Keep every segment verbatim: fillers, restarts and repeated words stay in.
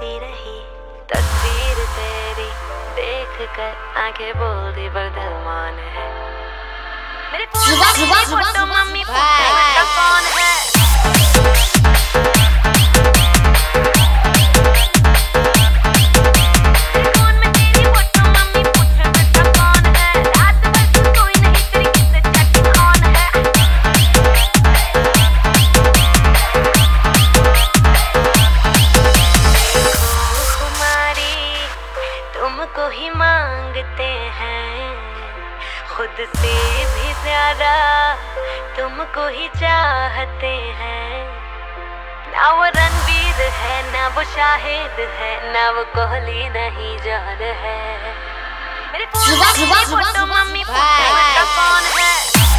देखती रही तस्वीर तेरी देख कर आंखें बोलती पर दिल मान है मेरे फोटो मम्मी का फोन है। तुमको ही मांगते हैं खुद से भी ज्यादा तुमको ही चाहते हैं। ना वो रणवीर है ना वो शाहिद है ना वो कोहली नहीं जान है मेरे फोटो मम्मी का फोन है।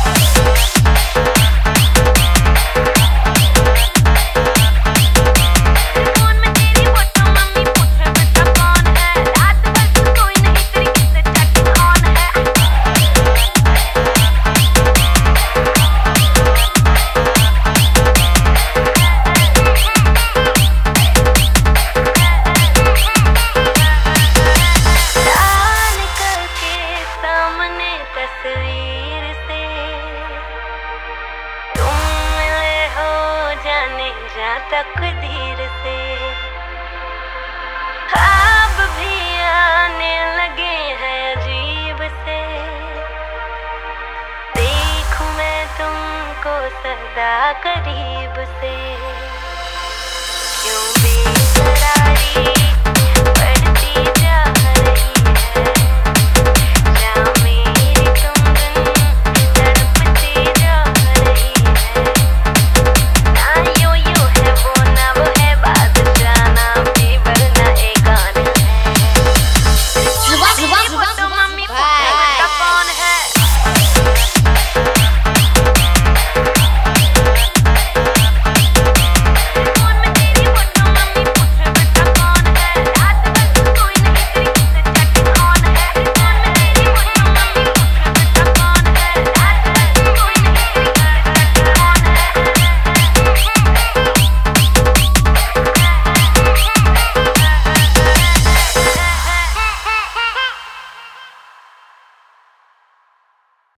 तस्वीर से तुम मिले हो जाने जा तकदीर से ख्वाब भी आने लगे हैं अजीब से देखूं मैं तुमको सदा करीब से।